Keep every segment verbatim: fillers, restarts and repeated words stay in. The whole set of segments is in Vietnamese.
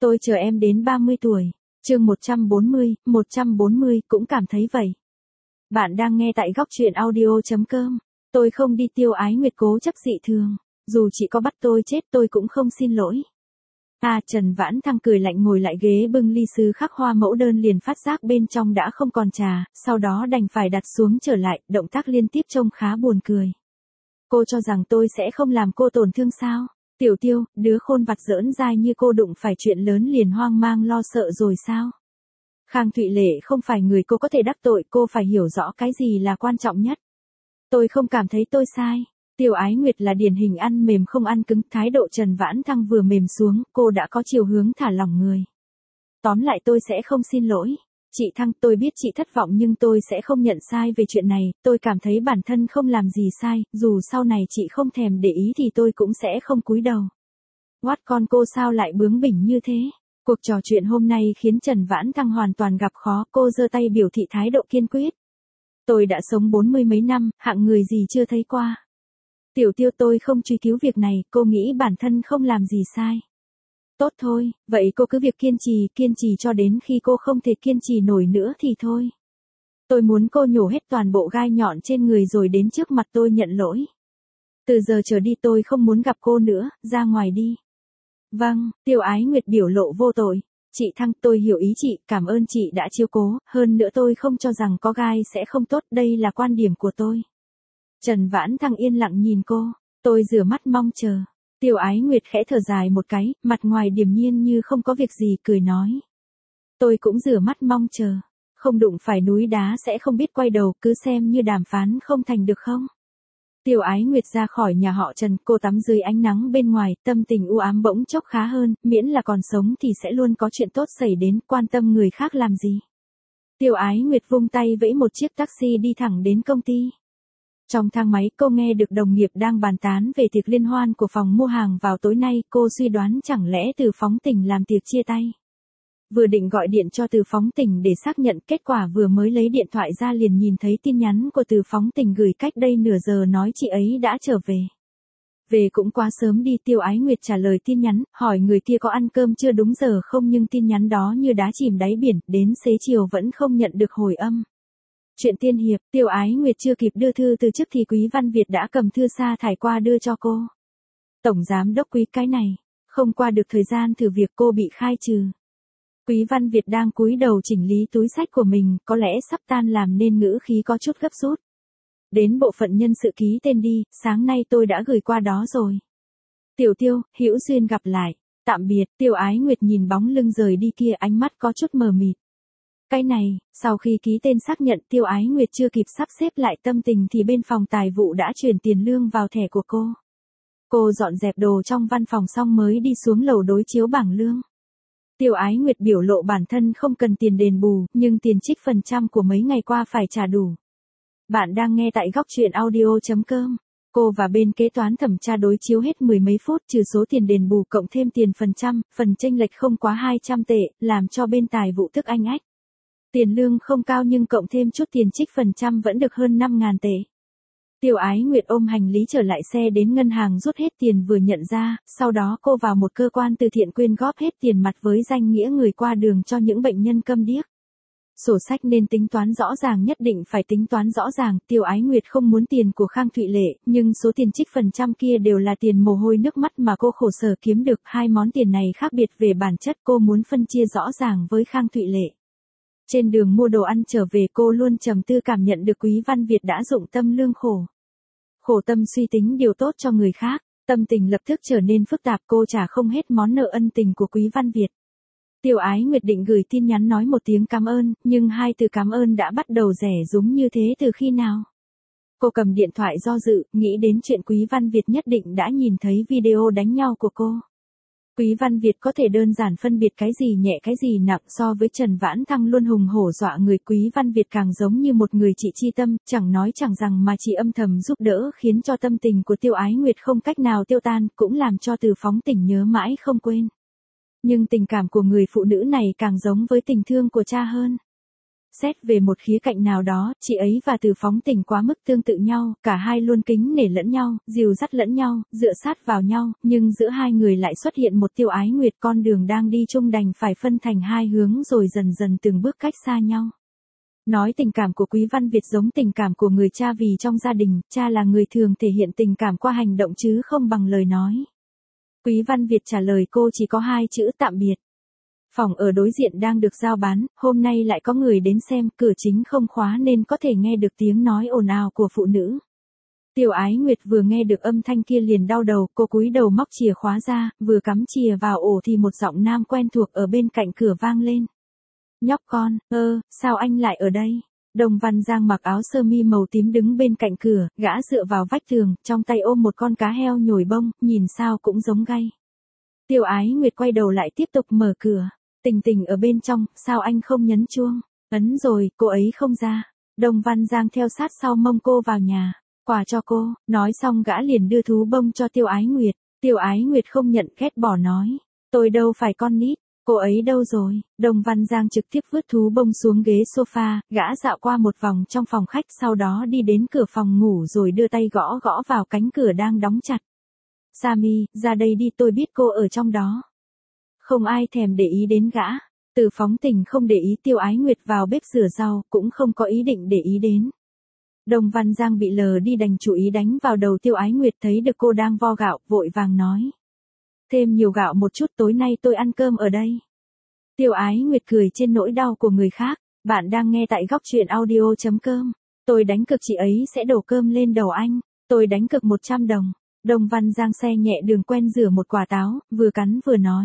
Tôi chờ em đến ba mươi tuổi. Chương một trăm bốn mươi, một trăm bốn mươi cũng cảm thấy vậy. Bạn đang nghe tại góc truyện audio chấm com. Tôi không đi Tiêu Ái Nguyệt cố chấp dị thường. Dù chị có bắt tôi chết tôi cũng không xin lỗi. À, Trần Vãn Thăng cười lạnh ngồi lại ghế bưng ly sứ khắc hoa mẫu đơn liền phát giác bên trong đã không còn trà, sau đó đành phải đặt xuống trở lại, động tác liên tiếp trông khá buồn cười. Cô cho rằng tôi sẽ không làm cô tổn thương sao? Tiểu Tiêu, đứa khôn vặt giỡn dai như cô đụng phải chuyện lớn liền hoang mang lo sợ rồi sao? Khang Thụy Lệ không phải người cô có thể đắc tội, cô phải hiểu rõ cái gì là quan trọng nhất. Tôi không cảm thấy tôi sai. Tiêu Ái Nguyệt là điển hình ăn mềm không ăn cứng, thái độ Trần Vãn Thăng vừa mềm xuống, cô đã có chiều hướng thả lỏng người. Tóm lại tôi sẽ không xin lỗi. Chị Thăng, tôi biết chị thất vọng nhưng tôi sẽ không nhận sai về chuyện này, tôi cảm thấy bản thân không làm gì sai, dù sau này chị không thèm để ý thì tôi cũng sẽ không cúi đầu. What, con cô sao lại bướng bỉnh như thế? Cuộc trò chuyện hôm nay khiến Trần Vãn Thăng hoàn toàn gặp khó, cô giơ tay biểu thị thái độ kiên quyết. Tôi đã sống bốn mươi mấy năm, hạng người gì chưa thấy qua. Tiểu Tiêu, tôi không truy cứu việc này, cô nghĩ bản thân không làm gì sai. Tốt thôi, vậy cô cứ việc kiên trì, kiên trì cho đến khi cô không thể kiên trì nổi nữa thì thôi. Tôi muốn cô nhổ hết toàn bộ gai nhọn trên người rồi đến trước mặt tôi nhận lỗi. Từ giờ trở đi tôi không muốn gặp cô nữa, ra ngoài đi. Vâng, Tiêu Ái Nguyệt biểu lộ vô tội. Chị Thăng, tôi hiểu ý chị, cảm ơn chị đã chiếu cố, hơn nữa tôi không cho rằng có gai sẽ không tốt, đây là quan điểm của tôi. Trần Vãn Thăng yên lặng nhìn cô, tôi rửa mắt mong chờ. Tiêu Ái Nguyệt khẽ thở dài một cái, mặt ngoài điềm nhiên như không có việc gì, cười nói. Tôi cũng rửa mắt mong chờ, không đụng phải núi đá sẽ không biết quay đầu, cứ xem như đàm phán không thành được không. Tiêu Ái Nguyệt ra khỏi nhà họ Trần, cô tắm dưới ánh nắng bên ngoài, tâm tình u ám bỗng chốc khá hơn, miễn là còn sống thì sẽ luôn có chuyện tốt xảy đến, quan tâm người khác làm gì. Tiêu Ái Nguyệt vung tay vẫy một chiếc taxi đi thẳng đến công ty. Trong thang máy cô nghe được đồng nghiệp đang bàn tán về tiệc liên hoan của phòng mua hàng vào tối nay, cô suy đoán chẳng lẽ Từ Phóng Tình làm tiệc chia tay. Vừa định gọi điện cho Từ Phóng Tình để xác nhận, kết quả vừa mới lấy điện thoại ra liền nhìn thấy tin nhắn của Từ Phóng Tình gửi cách đây nửa giờ nói chị ấy đã trở về. Về cũng quá sớm đi, Tiêu Ái Nguyệt trả lời tin nhắn, hỏi người kia có ăn cơm chưa đúng giờ không, nhưng tin nhắn đó như đá chìm đáy biển, đến xế chiều vẫn không nhận được hồi âm. Chuyện tiên hiệp, Tiêu Ái Nguyệt chưa kịp đưa thư từ chức thì Quý Văn Việt đã cầm thư sa thải qua đưa cho cô. Tổng giám đốc Quý, cái này, không qua được thời gian thử việc cô bị khai trừ. Quý Văn Việt đang cúi đầu chỉnh lý túi sách của mình, có lẽ sắp tan làm nên ngữ khí có chút gấp rút. Đến bộ phận nhân sự ký tên đi, sáng nay tôi đã gửi qua đó rồi. Tiểu Tiêu, hữu duyên gặp lại, tạm biệt. Tiêu Ái Nguyệt nhìn bóng lưng rời đi kia, ánh mắt có chút mờ mịt. Cái này, sau khi ký tên xác nhận, Tiêu Ái Nguyệt chưa kịp sắp xếp lại tâm tình thì bên phòng tài vụ đã chuyển tiền lương vào thẻ của cô. Cô dọn dẹp đồ trong văn phòng xong mới đi xuống lầu đối chiếu bảng lương. Tiêu Ái Nguyệt biểu lộ bản thân không cần tiền đền bù, nhưng tiền trích phần trăm của mấy ngày qua phải trả đủ. Bạn đang nghe tại góc truyện audio chấm com. Cô và bên kế toán thẩm tra đối chiếu hết mười mấy phút, trừ số tiền đền bù cộng thêm tiền phần trăm, phần chênh lệch không quá hai trăm tệ, làm cho bên tài vụ tức anh ách. Tiền lương không cao nhưng cộng thêm chút tiền trích phần trăm vẫn được hơn năm nghìn tệ. Tiêu Ái Nguyệt ôm hành lý trở lại xe đến ngân hàng rút hết tiền vừa nhận ra, sau đó cô vào một cơ quan từ thiện quyên góp hết tiền mặt với danh nghĩa người qua đường cho những bệnh nhân câm điếc. Sổ sách nên tính toán rõ ràng, nhất định phải tính toán rõ ràng. Tiêu Ái Nguyệt không muốn tiền của Khang Thụy Lệ, nhưng số tiền trích phần trăm kia đều là tiền mồ hôi nước mắt mà cô khổ sở kiếm được. Hai món tiền này khác biệt về bản chất, cô muốn phân chia rõ ràng với Khang Thụy Lệ. Trên đường mua đồ ăn trở về cô luôn trầm tư cảm nhận được Quý Văn Việt đã dụng tâm lương khổ. Khổ tâm suy tính điều tốt cho người khác, tâm tình lập tức trở nên phức tạp, cô trả không hết món nợ ân tình của Quý Văn Việt. Tiêu Ái Nguyệt định gửi tin nhắn nói một tiếng cảm ơn, nhưng hai từ cảm ơn đã bắt đầu rẻ rúng như thế từ khi nào? Cô cầm điện thoại do dự, nghĩ đến chuyện Quý Văn Việt nhất định đã nhìn thấy video đánh nhau của cô. Quý Văn Việt có thể đơn giản phân biệt cái gì nhẹ cái gì nặng, so với Trần Vãn Thăng luôn hùng hổ dọa người, Quý Văn Việt càng giống như một người chị chi tâm, chẳng nói chẳng rằng mà chỉ âm thầm giúp đỡ, khiến cho tâm tình của Tiêu Ái Nguyệt không cách nào tiêu tan, cũng làm cho Từ Phóng Tình nhớ mãi không quên. Nhưng tình cảm của người phụ nữ này càng giống với tình thương của cha hơn. Xét về một khía cạnh nào đó, chị ấy và Từ Phóng Tình quá mức tương tự nhau, cả hai luôn kính nể lẫn nhau, dìu dắt lẫn nhau, dựa sát vào nhau, nhưng giữa hai người lại xuất hiện một Tiêu Ái Nguyệt, con đường đang đi chung đành phải phân thành hai hướng rồi dần dần từng bước cách xa nhau. Nói tình cảm của Quý Văn Việt giống tình cảm của người cha vì trong gia đình, cha là người thường thể hiện tình cảm qua hành động chứ không bằng lời nói. Quý Văn Việt trả lời cô chỉ có hai chữ tạm biệt. Phòng ở đối diện đang được giao bán, hôm nay lại có người đến xem, cửa chính không khóa nên có thể nghe được tiếng nói ồn ào của phụ nữ. Tiêu Ái Nguyệt vừa nghe được âm thanh kia liền đau đầu, cô cúi đầu móc chìa khóa ra, vừa cắm chìa vào ổ thì một giọng nam quen thuộc ở bên cạnh cửa vang lên. Nhóc con, ơ, sao anh lại ở đây? Đồng Văn Giang mặc áo sơ mi màu tím đứng bên cạnh cửa, gã dựa vào vách tường, trong tay ôm một con cá heo nhồi bông, nhìn sao cũng giống gay. Tiêu Ái Nguyệt quay đầu lại tiếp tục mở cửa. Tình Tình ở bên trong, sao anh không nhấn chuông? Ấn rồi, cô ấy không ra. Đồng Văn Giang theo sát sau mông cô vào nhà. Quà cho cô, nói xong gã liền đưa thú bông cho Tiêu Ái Nguyệt. Tiêu Ái Nguyệt không nhận, ghét bỏ nói. Tôi đâu phải con nít, cô ấy đâu rồi? Đồng Văn Giang trực tiếp vứt thú bông xuống ghế sofa, gã dạo qua một vòng trong phòng khách sau đó đi đến cửa phòng ngủ rồi đưa tay gõ gõ vào cánh cửa đang đóng chặt. Sami, ra đây đi, tôi biết cô ở trong đó. Không ai thèm để ý đến gã. Từ Phóng Tình không để ý Tiêu Ái Nguyệt vào bếp rửa rau, cũng không có ý định để ý đến. Đồng Văn Giang bị lờ đi đành chủ ý đánh vào đầu Tiêu Ái Nguyệt, thấy được cô đang vo gạo, vội vàng nói. Thêm nhiều gạo một chút, tối nay tôi ăn cơm ở đây. Tiêu Ái Nguyệt cười trên nỗi đau của người khác. Bạn đang nghe tại góc truyện audio chấm com. Tôi đánh cược chị ấy sẽ đổ cơm lên đầu anh. Tôi đánh cược một trăm đồng. Đồng Văn Giang xe nhẹ đường quen rửa một quả táo, vừa cắn vừa nói.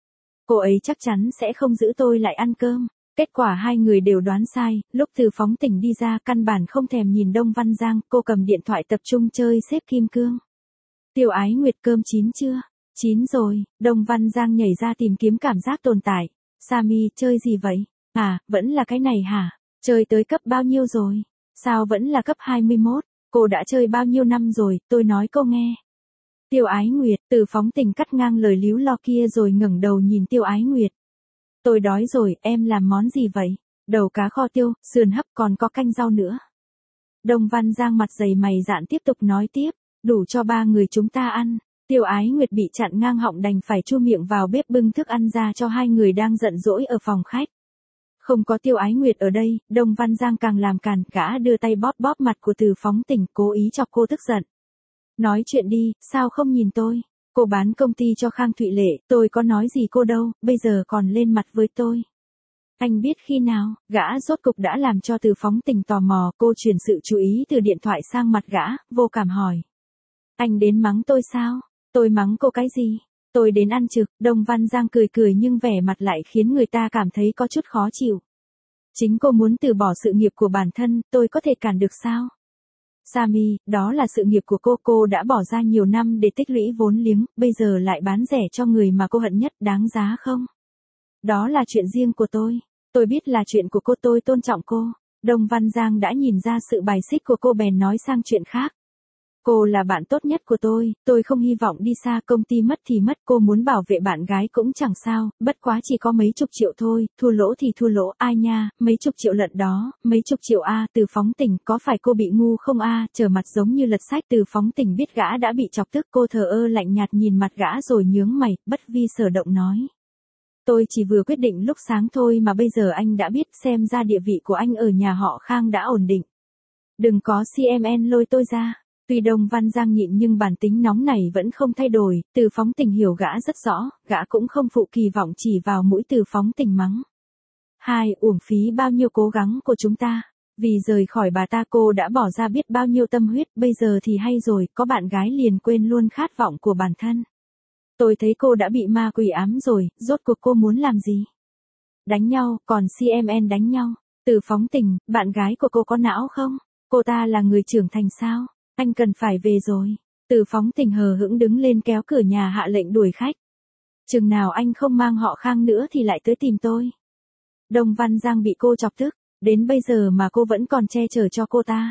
Cô ấy chắc chắn sẽ không giữ tôi lại ăn cơm. Kết quả hai người đều đoán sai, lúc Từ Phóng Tình đi ra căn bản không thèm nhìn Đông Văn Giang, cô cầm điện thoại tập trung chơi xếp kim cương. Tiêu Ái Nguyệt, cơm chín chưa? Chín rồi. Đông Văn Giang nhảy ra tìm kiếm cảm giác tồn tại. Sami, chơi gì vậy? À, vẫn là cái này hả? Chơi tới cấp bao nhiêu rồi? Sao vẫn là cấp hai mươi mốt? Cô đã chơi bao nhiêu năm rồi, tôi nói cô nghe. Tiêu Ái Nguyệt, Từ Phóng Tình cắt ngang lời líu lo kia rồi ngẩng đầu nhìn Tiêu Ái Nguyệt. Tôi đói rồi, em làm món gì vậy? Đầu cá kho tiêu, sườn hấp còn có canh rau nữa. Đồng Văn Giang mặt dày mày dạn tiếp tục nói tiếp, đủ cho ba người chúng ta ăn. Tiêu Ái Nguyệt bị chặn ngang họng đành phải chu miệng vào bếp bưng thức ăn ra cho hai người đang giận dỗi ở phòng khách. Không có Tiêu Ái Nguyệt ở đây, Đồng Văn Giang càng làm càn, gã đưa tay bóp bóp mặt của Từ Phóng Tình, cố ý chọc cô tức giận. Nói chuyện đi, sao không nhìn tôi? Cô bán công ty cho Khang Thụy Lệ, tôi có nói gì cô đâu, bây giờ còn lên mặt với tôi. Anh biết khi nào, gã rốt cục đã làm cho Từ Phóng Tình tò mò, cô chuyển sự chú ý từ điện thoại sang mặt gã, vô cảm hỏi. Anh đến mắng tôi sao? Tôi mắng cô cái gì? Tôi đến ăn trực. Đồng Văn Giang cười cười nhưng vẻ mặt lại khiến người ta cảm thấy có chút khó chịu. Chính cô muốn từ bỏ sự nghiệp của bản thân, tôi có thể cản được sao? Sami, đó là sự nghiệp của cô, cô đã bỏ ra nhiều năm để tích lũy vốn liếng, bây giờ lại bán rẻ cho người mà cô hận nhất, đáng giá không? Đó là chuyện riêng của tôi. Tôi biết là chuyện của cô, tôi tôn trọng cô. Đồng Văn Giang đã nhìn ra sự bài xích của cô bèn nói sang chuyện khác. Cô là bạn tốt nhất của tôi, tôi không hy vọng đi xa, công ty mất thì mất, cô muốn bảo vệ bạn gái cũng chẳng sao, bất quá chỉ có mấy chục triệu thôi, thua lỗ thì thua lỗ, ai nha, mấy chục triệu lận đó, mấy chục triệu a. Từ Phóng Tình, có phải cô bị ngu không a? Trở mặt giống như lật sách. Từ Phóng Tình biết gã đã bị chọc tức, cô thờ ơ lạnh nhạt nhìn mặt gã rồi nhướng mày, bất vi sở động nói. Tôi chỉ vừa quyết định lúc sáng thôi mà bây giờ anh đã biết, xem ra địa vị của anh ở nhà họ Khang đã ổn định. Đừng có xê em en lôi tôi ra. Tuy Đồng Văn Giang nhịn nhưng bản tính nóng này vẫn không thay đổi, Từ Phóng Tình hiểu gã rất rõ, gã cũng không phụ kỳ vọng chỉ vào mũi Từ Phóng Tình mắng. Hai, uổng phí bao nhiêu cố gắng của chúng ta. Vì rời khỏi bà ta cô đã bỏ ra biết bao nhiêu tâm huyết, bây giờ thì hay rồi, có bạn gái liền quên luôn khát vọng của bản thân. Tôi thấy cô đã bị ma quỷ ám rồi, rốt cuộc cô muốn làm gì? Đánh nhau, còn xê em en đánh nhau. Từ Phóng Tình, bạn gái của cô có não không? Cô ta là người trưởng thành sao? Anh cần phải về rồi. Từ Phóng Tình hờ hững đứng lên kéo cửa nhà hạ lệnh đuổi khách. Chừng nào anh không mang họ Khang nữa thì lại tới tìm tôi. Đồng Văn Giang bị cô chọc tức, đến bây giờ mà cô vẫn còn che chở cho cô ta.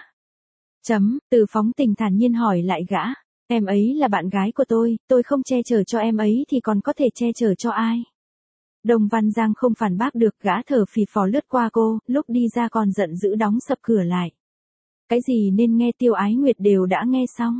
Chấm, Từ Phóng Tình thản nhiên hỏi lại gã, em ấy là bạn gái của tôi, tôi không che chở cho em ấy thì còn có thể che chở cho ai? Đồng Văn Giang không phản bác được, gã thở phì phò lướt qua cô, lúc đi ra còn giận dữ đóng sập cửa lại. Cái gì nên nghe Tiêu Ái Nguyệt đều đã nghe xong.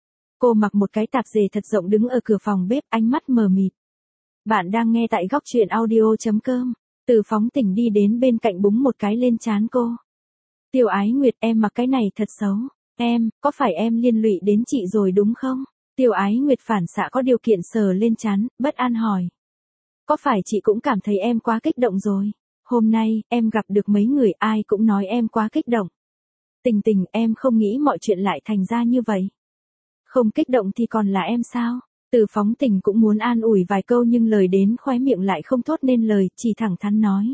Cô mặc một cái tạp dề thật rộng đứng ở cửa phòng bếp, ánh mắt mờ mịt. Bạn đang nghe tại góc truyện audio.com. Từ Phóng Tỉnh đi đến bên cạnh búng một cái lên trán cô. Tiêu Ái Nguyệt, em mặc cái này thật xấu. Em, có phải em liên lụy đến chị rồi đúng không? Tiêu Ái Nguyệt phản xạ có điều kiện sờ lên trán, bất an hỏi. Có phải chị cũng cảm thấy em quá kích động rồi? Hôm nay, em gặp được mấy người ai cũng nói em quá kích động. Tình Tình, em không nghĩ mọi chuyện lại thành ra như vậy. Không kích động thì còn là em sao? Từ Phóng Tình cũng muốn an ủi vài câu nhưng lời đến khóe miệng lại không thốt nên lời, chỉ thẳng thắn nói.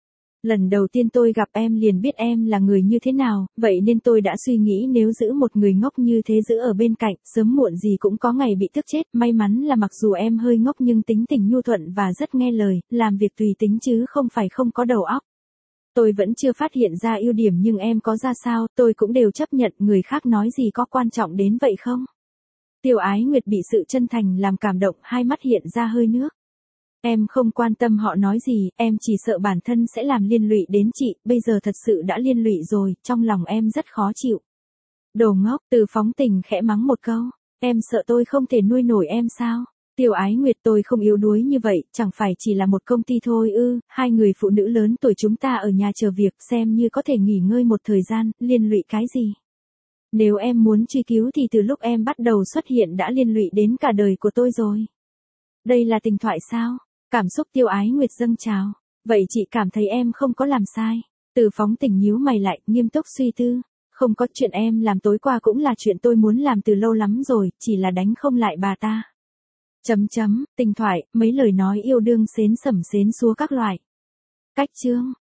Lần đầu tiên tôi gặp em liền biết em là người như thế nào, vậy nên tôi đã suy nghĩ nếu giữ một người ngốc như thế giữ ở bên cạnh, sớm muộn gì cũng có ngày bị tức chết. May mắn là mặc dù em hơi ngốc nhưng tính tình nhu thuận và rất nghe lời, làm việc tùy tính chứ không phải không có đầu óc. Tôi vẫn chưa phát hiện ra ưu điểm nhưng em có ra sao, tôi cũng đều chấp nhận, người khác nói gì có quan trọng đến vậy không? Tiêu Ái Nguyệt bị sự chân thành làm cảm động, hai mắt hiện ra hơi nước. Em không quan tâm họ nói gì, em chỉ sợ bản thân sẽ làm liên lụy đến chị, bây giờ thật sự đã liên lụy rồi, trong lòng em rất khó chịu. Đồ ngốc, Từ Phóng Tình khẽ mắng một câu, em sợ tôi không thể nuôi nổi em sao? Tiêu Ái Nguyệt, tôi không yếu đuối như vậy, chẳng phải chỉ là một công ty thôi ư, hai người phụ nữ lớn tuổi chúng ta ở nhà chờ việc, xem như có thể nghỉ ngơi một thời gian, liên lụy cái gì? Nếu em muốn truy cứu thì từ lúc em bắt đầu xuất hiện đã liên lụy đến cả đời của tôi rồi. Đây là tình thoại sao? Cảm xúc Tiêu Ái Nguyệt dâng trào. Vậy chị cảm thấy em không có làm sai. Từ Phóng Tình nhíu mày lại, nghiêm túc suy tư. Không có, chuyện em làm tối qua cũng là chuyện tôi muốn làm từ lâu lắm rồi, chỉ là đánh không lại bà ta. Chấm chấm, tình thoại, mấy lời nói yêu đương xến sẩm xến xúa các loại. Cách chương.